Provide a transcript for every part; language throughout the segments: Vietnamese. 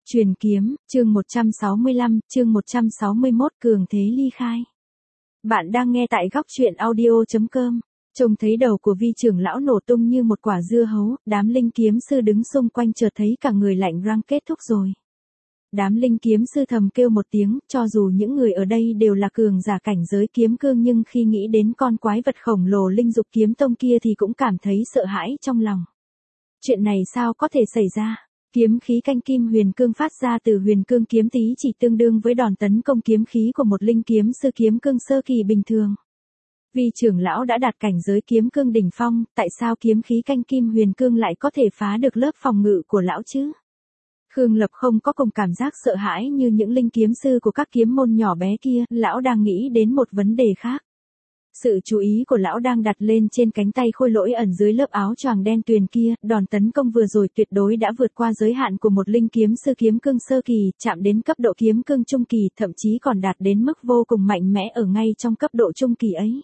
Truyền kiếm, chương 165, chương 161 cường thế ly khai. Bạn đang nghe tại góc truyện audio.com. Trông thấy đầu của vi trưởng lão nổ tung như một quả dưa hấu, đám linh kiếm sư đứng xung quanh chợt thấy cả người lạnh răng kết thúc rồi. Đám linh kiếm sư thầm kêu một tiếng, cho dù những người ở đây đều là cường giả cảnh giới kiếm cương nhưng khi nghĩ đến con quái vật khổng lồ linh dục kiếm tông kia thì cũng cảm thấy sợ hãi trong lòng. Chuyện này sao có thể xảy ra? Kiếm khí canh kim huyền cương phát ra từ huyền cương kiếm tí chỉ tương đương với đòn tấn công kiếm khí của một linh kiếm sư kiếm cương sơ kỳ bình thường. Vì trưởng lão đã đạt cảnh giới kiếm cương đỉnh phong, tại sao kiếm khí canh kim huyền cương lại có thể phá được lớp phòng ngự của lão chứ? Khương Lập không có cùng cảm giác sợ hãi như những linh kiếm sư của các kiếm môn nhỏ bé kia, lão đang nghĩ đến một vấn đề khác. Sự chú ý của lão đang đặt lên trên cánh tay khôi lỗi ẩn dưới lớp áo choàng đen tuyền kia, đòn tấn công vừa rồi tuyệt đối đã vượt qua giới hạn của một linh kiếm sư kiếm cương sơ kỳ, chạm đến cấp độ kiếm cương trung kỳ, thậm chí còn đạt đến mức vô cùng mạnh mẽ ở ngay trong cấp độ trung kỳ ấy.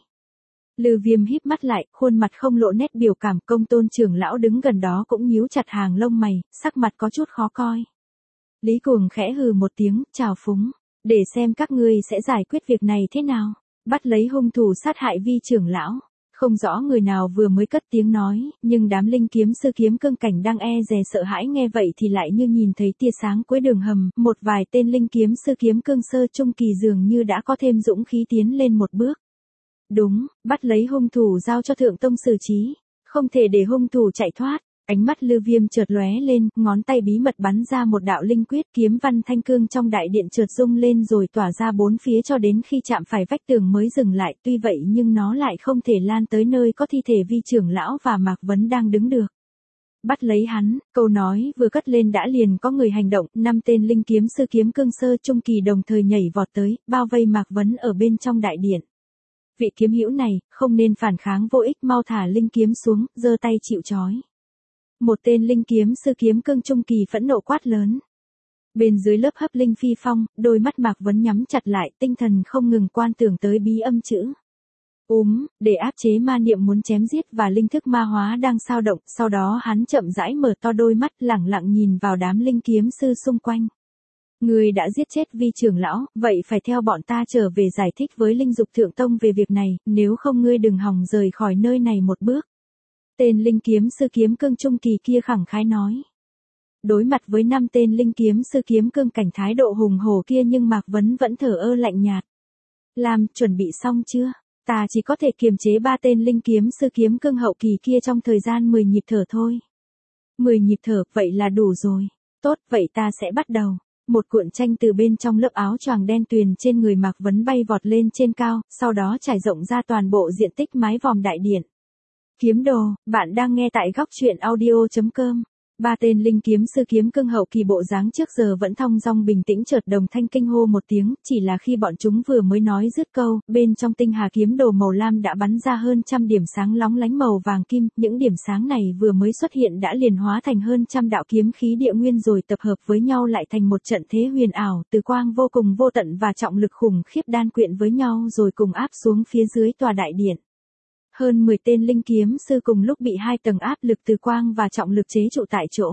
Lư Viêm híp mắt lại, khuôn mặt không lộ nét biểu cảm, Công Tôn trưởng lão đứng gần đó cũng nhíu chặt hàng lông mày, sắc mặt có chút khó coi. Lý Cuồng khẽ hừ một tiếng, chào phúng, để xem các ngươi sẽ giải quyết việc này thế nào. Bắt lấy hung thủ sát hại vi trưởng lão. Không rõ người nào vừa mới cất tiếng nói, nhưng đám linh kiếm sư kiếm cương cảnh đang e dè sợ hãi nghe vậy thì lại như nhìn thấy tia sáng cuối đường hầm, một vài tên linh kiếm sư kiếm cương sơ trung kỳ dường như đã có thêm dũng khí tiến lên một bước. Đúng, bắt lấy hung thủ giao cho thượng tông xử trí, không thể để hung thủ chạy thoát. Ánh mắt Lư Viêm chợt lóe lên, ngón tay bí mật bắn ra một đạo linh quyết, kiếm văn thanh cương trong đại điện chợt rung lên rồi tỏa ra bốn phía cho đến khi chạm phải vách tường mới dừng lại, tuy vậy nhưng nó lại không thể lan tới nơi có thi thể vi trưởng lão và Mạc Vấn đang đứng được. Bắt lấy hắn, câu nói vừa cất lên đã liền có người hành động, 5 tên linh kiếm sư kiếm cương sơ trung kỳ đồng thời nhảy vọt tới, bao vây Mạc Vấn ở bên trong đại điện. Vị kiếm hữu này, không nên phản kháng vô ích, mau thả linh kiếm xuống, giơ tay chịu trói. Một tên linh kiếm sư kiếm cương trung kỳ phẫn nộ quát lớn. Bên dưới lớp hấp linh phi phong, đôi mắt Mạc Vấn nhắm chặt lại, tinh thần không ngừng quan tưởng tới bí âm chữ. Để áp chế ma niệm muốn chém giết và linh thức ma hóa đang sao động, sau đó hắn chậm rãi mở to đôi mắt lẳng lặng nhìn vào đám linh kiếm sư xung quanh. Ngươi đã giết chết vi trưởng lão, vậy phải theo bọn ta trở về giải thích với linh dục thượng tông về việc này, nếu không ngươi đừng hòng rời khỏi nơi này một bước. Tên linh kiếm sư kiếm cương trung kỳ kia khẳng khái nói. Đối mặt với 5 tên linh kiếm sư kiếm cương cảnh thái độ hùng hổ kia nhưng Mạc Vấn vẫn thở ơ lạnh nhạt. Làm, chuẩn bị xong chưa? Ta chỉ có thể kiềm chế 3 tên linh kiếm sư kiếm cương hậu kỳ kia trong thời gian 10 nhịp thở thôi. 10 nhịp thở, vậy là đủ rồi. Tốt, vậy ta sẽ bắt đầu. Một cuộn tranh từ bên trong lớp áo choàng đen tuyền trên người Mạc Vấn bay vọt lên trên cao, sau đó trải rộng ra toàn bộ diện tích mái vòm đại điện. Kiếm đồ, bạn đang nghe tại góc truyện audio.com. 3 tên linh kiếm sư kiếm cương hậu kỳ bộ dáng trước giờ vẫn thong dong bình tĩnh chợt đồng thanh kinh hô một tiếng, chỉ là khi bọn chúng vừa mới nói dứt câu, bên trong tinh hà kiếm đồ màu lam đã bắn ra hơn trăm điểm sáng lóng lánh màu vàng kim, những điểm sáng này vừa mới xuất hiện đã liền hóa thành hơn trăm đạo kiếm khí địa nguyên rồi tập hợp với nhau lại thành một trận thế huyền ảo, từ quang vô cùng vô tận và trọng lực khủng khiếp đan quyện với nhau rồi cùng áp xuống phía dưới tòa đại điện. Hơn 10 tên linh kiếm sư cùng lúc bị 2 tầng áp lực từ quang và trọng lực chế trụ tại chỗ.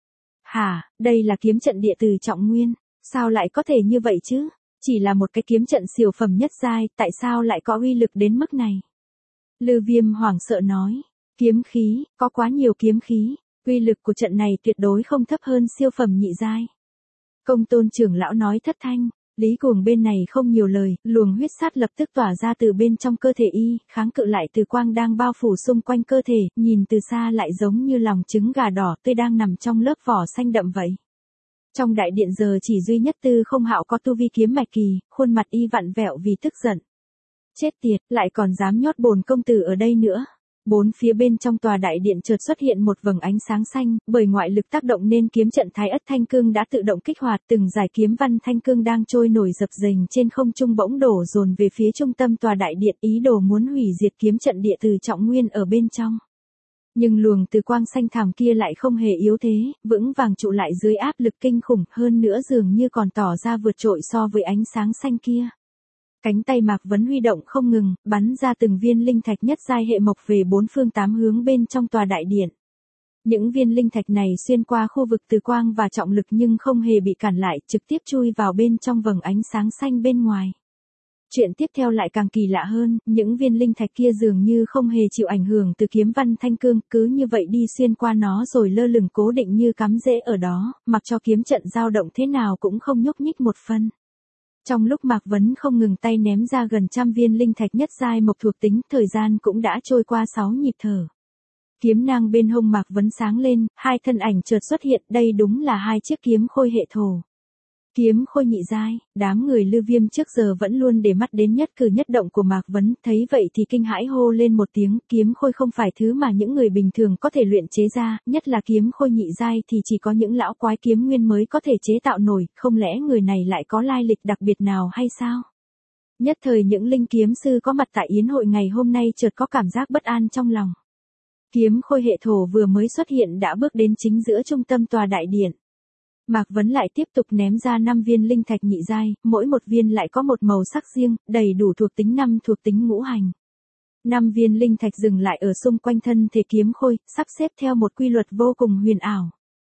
Hả, đây là kiếm trận địa từ trọng nguyên, sao lại có thể như vậy chứ? Chỉ là một cái kiếm trận siêu phẩm nhất giai, tại sao lại có uy lực đến mức này? Lư Viêm hoảng sợ nói, kiếm khí, có quá nhiều kiếm khí, uy lực của trận này tuyệt đối không thấp hơn siêu phẩm nhị giai. Công Tôn trưởng lão nói thất thanh. Lý Cuồng bên này không nhiều lời, luồng huyết sát lập tức tỏa ra từ bên trong cơ thể y, kháng cự lại từ quang đang bao phủ xung quanh cơ thể, nhìn từ xa lại giống như lòng trứng gà đỏ tươi đang nằm trong lớp vỏ xanh đậm vậy. Trong đại điện giờ chỉ duy nhất Tư Không Hạo có tu vi kiếm mạch kỳ, khuôn mặt y vặn vẹo vì tức giận. Chết tiệt, lại còn dám nhốt bổn công tử ở đây nữa. Bốn phía bên trong tòa đại điện chợt xuất hiện một vầng ánh sáng xanh, bởi ngoại lực tác động nên kiếm trận Thái Ất Thanh Cương đã tự động kích hoạt, từng dải kiếm văn thanh cương đang trôi nổi dập dềnh trên không trung bỗng đổ dồn về phía trung tâm tòa đại điện, ý đồ muốn hủy diệt kiếm trận địa từ trọng nguyên ở bên trong. Nhưng luồng từ quang xanh thẳm kia lại không hề yếu thế, vững vàng trụ lại dưới áp lực kinh khủng, hơn nữa dường như còn tỏ ra vượt trội so với ánh sáng xanh kia. Cánh tay Mạc Vấn huy động không ngừng, bắn ra từng viên linh thạch nhất giai hệ mộc về 4 phương 8 hướng bên trong tòa đại điện. Những viên linh thạch này xuyên qua khu vực từ quang và trọng lực nhưng không hề bị cản lại, trực tiếp chui vào bên trong vầng ánh sáng xanh bên ngoài. Chuyện tiếp theo lại càng kỳ lạ hơn, những viên linh thạch kia dường như không hề chịu ảnh hưởng từ kiếm văn thanh cương, cứ như vậy đi xuyên qua nó rồi lơ lửng cố định như cắm rễ ở đó, mặc cho kiếm trận dao động thế nào cũng không nhúc nhích một phân. Trong lúc Mạc Vấn không ngừng tay ném ra gần trăm viên linh thạch nhất giai mộc thuộc tính, thời gian cũng đã trôi qua 6 nhịp thở. Kiếm nang bên hông Mạc Vấn sáng lên, hai thân ảnh chợt xuất hiện, đây đúng là hai chiếc kiếm khôi hệ thổ. Kiếm khôi nhị giai, đám người Lư Viêm trước giờ vẫn luôn để mắt đến nhất cử nhất động của Mạc Vấn, thấy vậy thì kinh hãi hô lên một tiếng, kiếm khôi không phải thứ mà những người bình thường có thể luyện chế ra, nhất là kiếm khôi nhị giai thì chỉ có những lão quái kiếm nguyên mới có thể chế tạo nổi, không lẽ người này lại có lai lịch đặc biệt nào hay sao? Nhất thời những linh kiếm sư có mặt tại yến hội ngày hôm nay chợt có cảm giác bất an trong lòng. Kiếm khôi hệ thổ vừa mới xuất hiện đã bước đến chính giữa trung tâm tòa đại điện. Mạc Vấn lại tiếp tục ném ra 5 viên linh thạch nhị giai, mỗi một viên lại có một màu sắc riêng, đầy đủ thuộc tính 5 thuộc tính ngũ hành. 5 viên linh thạch dừng lại ở xung quanh thân thể kiếm khôi, sắp xếp theo một quy luật vô cùng huyền ảo.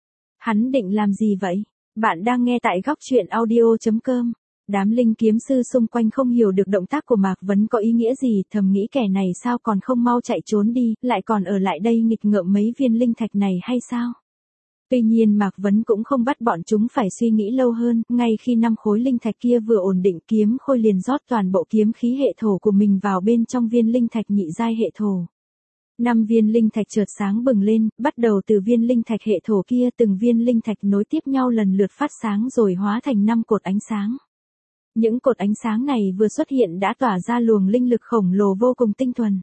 Hắn định làm gì vậy? Bạn đang nghe tại góc truyện audio.com. Đám linh kiếm sư xung quanh không hiểu được động tác của Mạc Vấn có ý nghĩa gì, thầm nghĩ kẻ này sao còn không mau chạy trốn đi, lại còn ở lại đây nghịch ngợm mấy viên linh thạch này hay sao? Tuy nhiên Mạc Vấn cũng không bắt bọn chúng phải suy nghĩ lâu hơn, ngay khi 5 khối linh thạch kia vừa ổn định, kiếm khôi liền rót toàn bộ kiếm khí hệ thổ của mình vào bên trong viên linh thạch nhị giai hệ thổ. 5 viên linh thạch chợt sáng bừng lên, bắt đầu từ viên linh thạch hệ thổ kia, từng viên linh thạch nối tiếp nhau lần lượt phát sáng rồi hóa thành 5 cột ánh sáng. Những cột ánh sáng này vừa xuất hiện đã tỏa ra luồng linh lực khổng lồ vô cùng tinh thuần.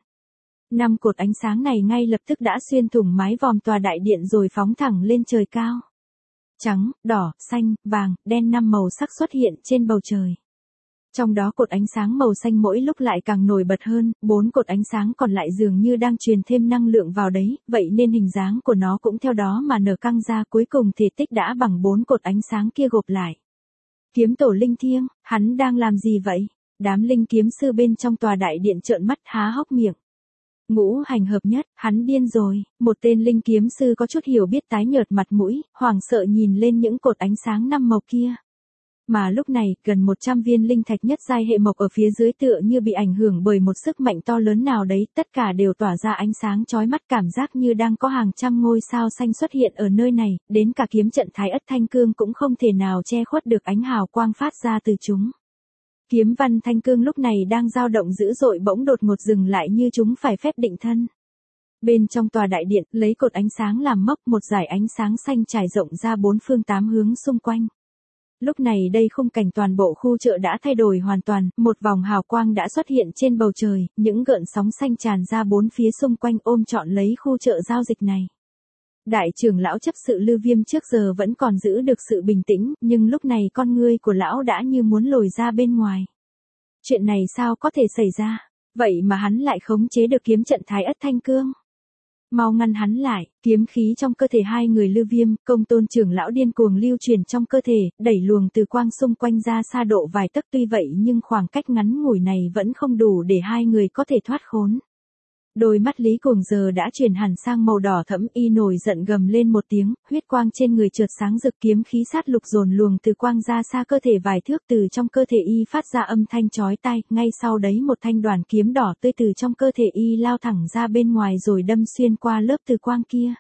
5 cột ánh sáng này ngay lập tức đã xuyên thủng mái vòm tòa đại điện rồi phóng thẳng lên trời cao. Trắng, đỏ, xanh, vàng, đen 5 màu sắc xuất hiện trên bầu trời. Trong đó cột ánh sáng màu xanh mỗi lúc lại càng nổi bật hơn, 4 cột ánh sáng còn lại dường như đang truyền thêm năng lượng vào đấy, vậy nên hình dáng của nó cũng theo đó mà nở căng ra, cuối cùng thể tích đã bằng 4 cột ánh sáng kia gộp lại. Kiếm tổ linh thiêng, hắn đang làm gì vậy? Đám linh kiếm sư bên trong tòa đại điện trợn mắt há hốc miệng. Ngũ hành hợp nhất, hắn điên rồi, một tên linh kiếm sư có chút hiểu biết tái nhợt mặt mũi, hoảng sợ nhìn lên những cột ánh sáng 5 màu kia. Mà lúc này, gần 100 viên linh thạch nhất giai hệ mộc ở phía dưới tựa như bị ảnh hưởng bởi một sức mạnh to lớn nào đấy, tất cả đều tỏa ra ánh sáng chói mắt, cảm giác như đang có hàng trăm ngôi sao xanh xuất hiện ở nơi này, đến cả kiếm trận Thái Ất Thanh Cương cũng không thể nào che khuất được ánh hào quang phát ra từ chúng. Kiếm văn thanh cương lúc này đang dao động dữ dội bỗng đột ngột dừng lại như chúng phải phép định thân. Bên trong tòa đại điện, lấy cột ánh sáng làm mốc, một dải ánh sáng xanh trải rộng ra 4 phương 8 hướng xung quanh. Lúc này đây khung cảnh toàn bộ khu chợ đã thay đổi hoàn toàn, một vòng hào quang đã xuất hiện trên bầu trời, những gợn sóng xanh tràn ra 4 phía xung quanh ôm trọn lấy khu chợ giao dịch này. Đại trưởng lão chấp sự Lư Viêm trước giờ vẫn còn giữ được sự bình tĩnh, nhưng lúc này con ngươi của lão đã như muốn lồi ra bên ngoài. Chuyện này sao có thể xảy ra? Vậy mà hắn lại khống chế được kiếm trận Thái Ất Thanh Cương. Mau ngăn hắn lại, kiếm khí trong cơ thể hai người Lư Viêm, Công Tôn trưởng lão điên cuồng lưu truyền trong cơ thể, đẩy luồng từ quang xung quanh ra xa độ vài tấc, tuy vậy nhưng khoảng cách ngắn ngủi này vẫn không đủ để hai người có thể thoát khốn. Đôi mắt Lý Cuồng giờ đã chuyển hẳn sang màu đỏ thẫm, y nổi giận gầm lên một tiếng, huyết quang trên người chợt sáng rực, kiếm khí sát lục dồn luồng từ quang ra xa cơ thể vài thước, từ trong cơ thể y phát ra âm thanh chói tai, ngay sau đấy một thanh đoàn kiếm đỏ tươi từ trong cơ thể y lao thẳng ra bên ngoài rồi đâm xuyên qua lớp từ quang kia.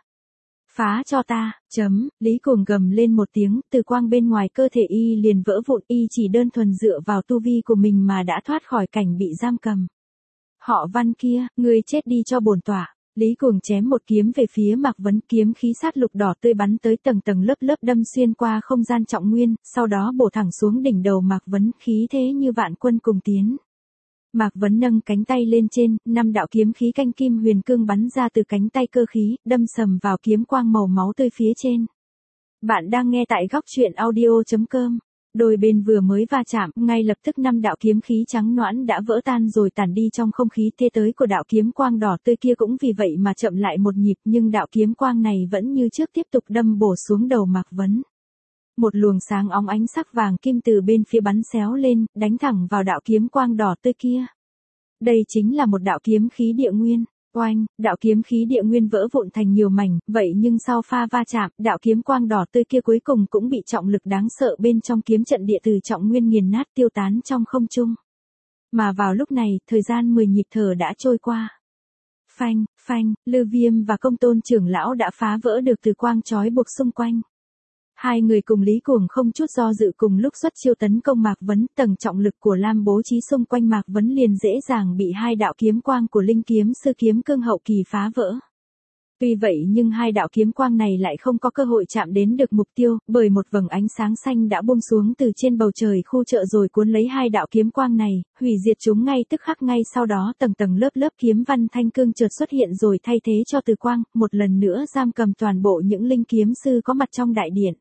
Phá cho ta, Lý Cuồng gầm lên một tiếng, từ quang bên ngoài cơ thể y liền vỡ vụn, y chỉ đơn thuần dựa vào tu vi của mình mà đã thoát khỏi cảnh bị giam cầm. Họ Văn kia, ngươi chết đi cho bổn tọa. Lý Cuồng chém một kiếm về phía Mạc Vấn, kiếm khí sát lục đỏ tươi bắn tới tầng tầng lớp lớp đâm xuyên qua không gian trọng nguyên, sau đó bổ thẳng xuống đỉnh đầu Mạc Vấn, khí thế như vạn quân cùng tiến. Mạc Vấn nâng cánh tay lên trên, 5 đạo kiếm khí canh kim huyền cương bắn ra từ cánh tay cơ khí, đâm sầm vào kiếm quang màu máu tươi phía trên. Bạn đang nghe tại góc truyện audio.com. Đôi bên vừa mới va chạm, ngay lập tức 5 đạo kiếm khí trắng nõn đã vỡ tan rồi tản đi trong không khí, thế tới của đạo kiếm quang đỏ tươi kia cũng vì vậy mà chậm lại một nhịp, nhưng đạo kiếm quang này vẫn như trước tiếp tục đâm bổ xuống đầu Mạc Vấn. Một luồng sáng óng ánh sắc vàng kim từ bên phía bắn xéo lên, đánh thẳng vào đạo kiếm quang đỏ tươi kia. Đây chính là một đạo kiếm khí địa nguyên. Oanh, đạo kiếm khí địa nguyên vỡ vụn thành nhiều mảnh, vậy nhưng sau pha va chạm, đạo kiếm quang đỏ tươi kia cuối cùng cũng bị trọng lực đáng sợ bên trong kiếm trận địa từ trọng nguyên nghiền nát tiêu tán trong không trung. Mà vào lúc này, thời gian 10 nhịp thở đã trôi qua. Phanh, phanh, Lư Viêm và Công Tôn trưởng lão đã phá vỡ được từ quang trói buộc xung quanh. Hai người cùng Lý Cuồng không chút do dự cùng lúc xuất chiêu tấn công Mạc Vấn, tầng trọng lực của Lam bố trí xung quanh Mạc Vấn liền dễ dàng bị hai đạo kiếm quang của Linh kiếm sư kiếm cương hậu kỳ phá vỡ. Tuy vậy nhưng hai đạo kiếm quang này lại không có cơ hội chạm đến được mục tiêu, bởi một vầng ánh sáng xanh đã buông xuống từ trên bầu trời khu chợ rồi cuốn lấy hai đạo kiếm quang này, hủy diệt chúng ngay tức khắc. Ngay sau đó tầng tầng lớp lớp kiếm văn thanh cương chợt xuất hiện rồi thay thế cho từ quang, một lần nữa giam cầm toàn bộ những linh kiếm sư có mặt trong đại điện.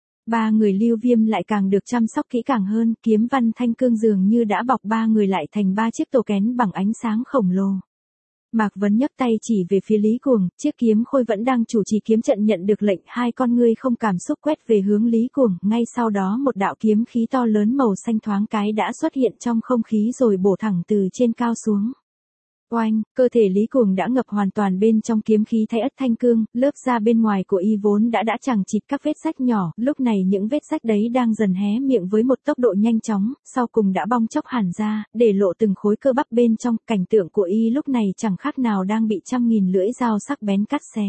Ba người Lưu Viêm lại càng được chăm sóc kỹ càng hơn, kiếm văn thanh cương dường như đã bọc ba người lại thành ba chiếc tổ kén bằng ánh sáng khổng lồ. Mạc Vấn nhấc tay chỉ về phía Lý Cuồng, chiếc kiếm khôi vẫn đang chủ trì kiếm trận nhận được lệnh, hai con ngươi không cảm xúc quét về hướng Lý Cuồng, ngay sau đó một đạo kiếm khí to lớn màu xanh thoáng cái đã xuất hiện trong không khí rồi bổ thẳng từ trên cao xuống. Oanh, cơ thể Lý Cuồng đã ngập hoàn toàn bên trong kiếm khí thái ất thanh cương, lớp da bên ngoài của y vốn đã chằng chịt các vết rách nhỏ, lúc này những vết rách đấy đang dần hé miệng với một tốc độ nhanh chóng, sau cùng đã bong chóc hẳn ra, để lộ từng khối cơ bắp bên trong, cảnh tượng của y lúc này chẳng khác nào đang bị trăm nghìn lưỡi dao sắc bén cắt xé.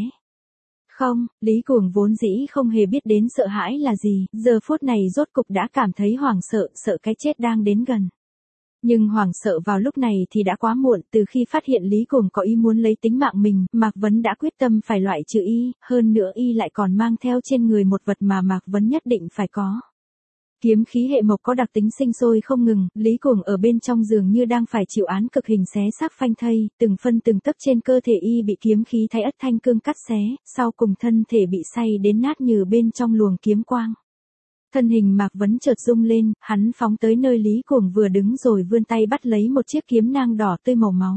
Không, Lý Cuồng vốn dĩ không hề biết đến sợ hãi là gì, giờ phút này rốt cục đã cảm thấy hoảng sợ, sợ cái chết đang đến gần. Nhưng hoảng sợ vào lúc này thì đã quá muộn, từ khi phát hiện Lý Cuồng có ý muốn lấy tính mạng mình, Mạc Vấn đã quyết tâm phải loại trừ y, hơn nữa y lại còn mang theo trên người một vật mà Mạc Vấn nhất định phải có. Kiếm khí hệ mộc có đặc tính sinh sôi không ngừng, Lý Cuồng ở bên trong dường như đang phải chịu án cực hình xé xác phanh thây, từng phân từng tấc trên cơ thể y bị kiếm khí thái ất thanh cương cắt xé, sau cùng thân thể bị xay đến nát như bên trong luồng kiếm quang. Thân hình Mạc Vấn chợt rung lên, hắn phóng tới nơi Lý Cuồng vừa đứng rồi vươn tay bắt lấy một chiếc kiếm nang đỏ tươi màu máu.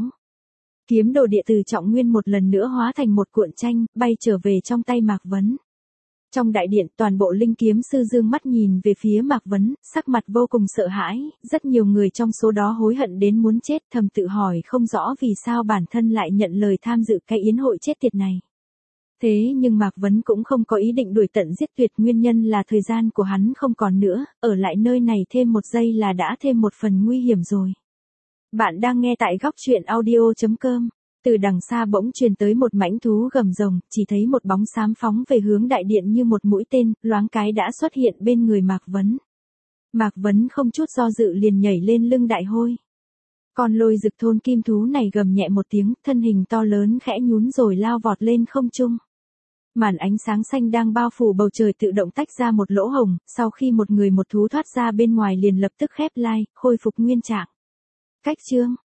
Kiếm đồ địa từ trọng nguyên một lần nữa hóa thành một cuộn tranh, bay trở về trong tay Mạc Vấn. Trong đại điện, toàn bộ linh kiếm sư dương mắt nhìn về phía Mạc Vấn, sắc mặt vô cùng sợ hãi, rất nhiều người trong số đó hối hận đến muốn chết, thầm tự hỏi không rõ vì sao bản thân lại nhận lời tham dự cái yến hội chết tiệt này. Thế nhưng Mạc Vấn cũng không có ý định đuổi tận giết tuyệt, nguyên nhân là thời gian của hắn không còn nữa, ở lại nơi này thêm một giây là đã thêm một phần nguy hiểm rồi. Bạn đang nghe tại góc truyện audio.com. Từ đằng xa bỗng truyền tới một mãnh thú gầm rồng, chỉ thấy một bóng xám phóng về hướng đại điện như một mũi tên, loáng cái đã xuất hiện bên người Mạc Vấn. Mạc Vấn không chút do dự liền nhảy lên lưng đại hôi. Con lôi rực thôn kim thú này gầm nhẹ một tiếng, thân hình to lớn khẽ nhún rồi lao vọt lên không trung. Màn ánh sáng xanh đang bao phủ bầu trời tự động tách ra một lỗ hổng, sau khi một người một thú thoát ra bên ngoài liền lập tức khép lại, khôi phục nguyên trạng. Cách chương